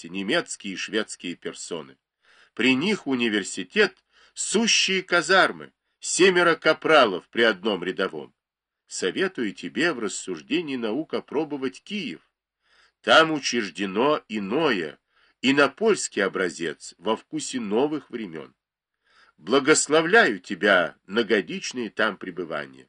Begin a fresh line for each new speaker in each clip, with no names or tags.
гости, немецкие и шведские персоны. При них университет — сущие казармы, 7 капралов при одном рядовом. Советую тебе в рассуждении наук опробовать Киев. Там учреждено иное, инопольский образец во вкусе новых времен. Благословляю тебя на годичные там пребывания.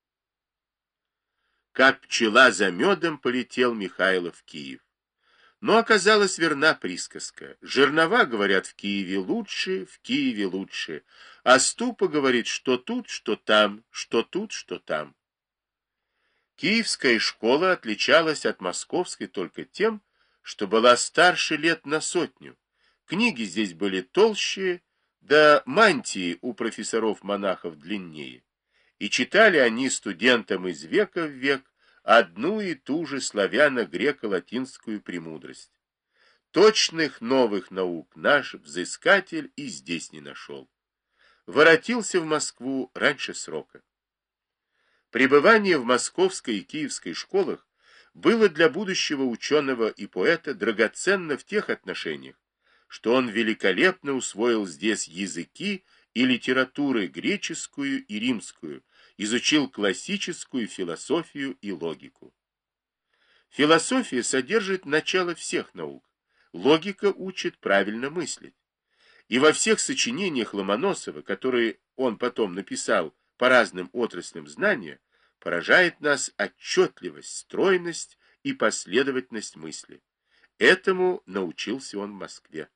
Как пчела за медом полетел Михайло в Киев. Но оказалась верна присказка. Жернова, говорят, в Киеве лучше, а Ступа говорит, что тут, что там, что тут, что там. Киевская школа отличалась от московской только тем, что была старше лет на 100. Книги здесь были толще, да мантии у профессоров-монахов длиннее. И читали они студентам из века в век одну и ту же славяно-греко-латинскую премудрость. Точных новых наук наш взыскатель и здесь не нашел. Воротился в Москву раньше срока. Пребывание в московской и киевской школах было для будущего ученого и поэта драгоценно в тех отношениях, что он великолепно усвоил здесь языки и литературы греческую и римскую, изучил классическую философию и логику. Философия содержит начало всех наук, логика учит правильно мыслить. И во всех сочинениях Ломоносова, которые он потом написал по разным отраслям знания, поражает нас отчетливость, стройность и последовательность мысли. Этому научился он в Москве.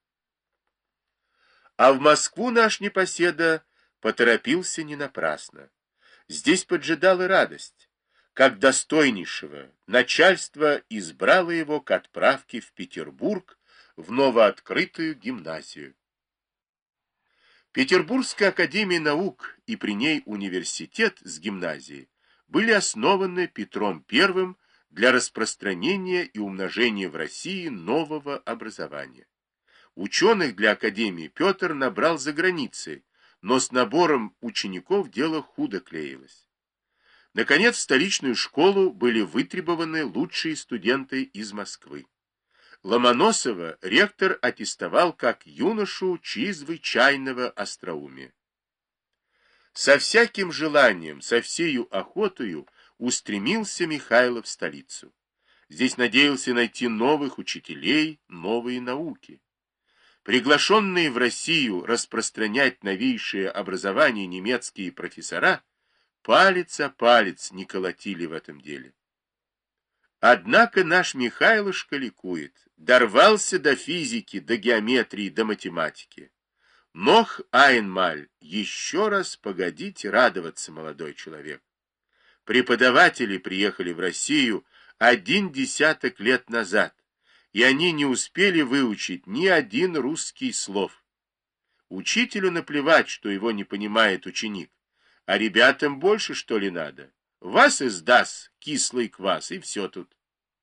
А в Москву наш непоседа поторопился не напрасно. Здесь поджидала радость. Как достойнейшего, начальство избрало его к отправке в Петербург в новооткрытую гимназию. Петербургская академия наук и при ней университет с гимназией были основаны Петром I для распространения и умножения в России нового образования. Ученых для академии Петр набрал за границей, но с набором учеников дело худо клеилось. Наконец, в столичную школу были вытребованы лучшие студенты из Москвы. Ломоносова ректор аттестовал как юношу чрезвычайного остроумия. Со всяким желанием, со всею охотою устремился Михайло в столицу. Здесь надеялся найти новых учителей, новые науки. Приглашенные в Россию распространять новейшее образование немецкие профессора палец о палец не колотили в этом деле. Однако наш Михайлушка ликует, дорвался до физики, до геометрии, до математики. Нох айнмаль, еще раз погодите радоваться, молодой человек. Преподаватели приехали в Россию 10 лет назад, и они не успели выучить ни один русский слов. Учителю наплевать, что его не понимает ученик, а ребятам больше, что ли, надо. Вас издаст кислый квас, и все тут.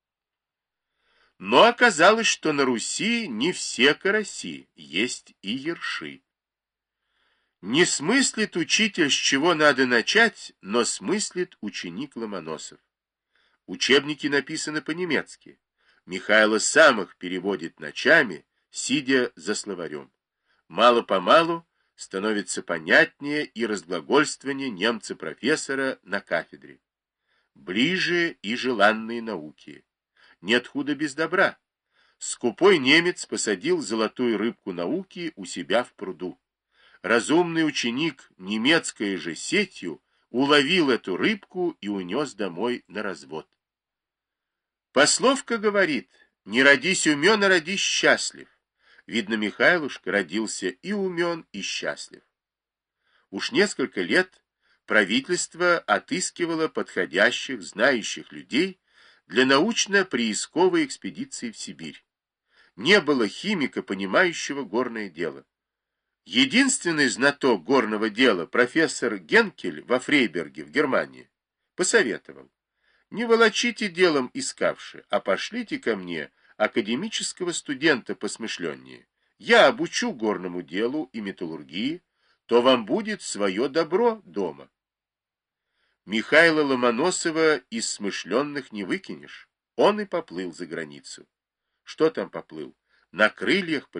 Но оказалось, что на Руси не все караси, есть и ерши. Не смыслит учитель, с чего надо начать, но смыслит ученик Ломоносов. Учебники написаны по-немецки. Михайло сам их переводит ночами, сидя за словарем. Мало-помалу становится понятнее и разглагольствование немца-профессора на кафедре. Ближе и желанные науки. Нет худа без добра. Скупой немец посадил золотую рыбку науки у себя в пруду. Разумный ученик немецкой же сетью уловил эту рыбку и унес домой на развод. Пословка говорит: не родись умен, а родись счастлив. Видно, Михайлушка родился и умен, и счастлив. Уж несколько лет правительство отыскивало подходящих, знающих людей для научно-приисковой экспедиции в Сибирь. Не было химика, понимающего горное дело. Единственный знаток горного дела, профессор Генкель во Фрейберге в Германии, посоветовал: не волочите делом искавши, а пошлите ко мне академического студента посмышленнее. Я обучу горному делу и металлургии, то вам будет свое добро дома. Михаила Ломоносова из смышленных не выкинешь. Он и поплыл за границу. Что там поплыл? на крыльях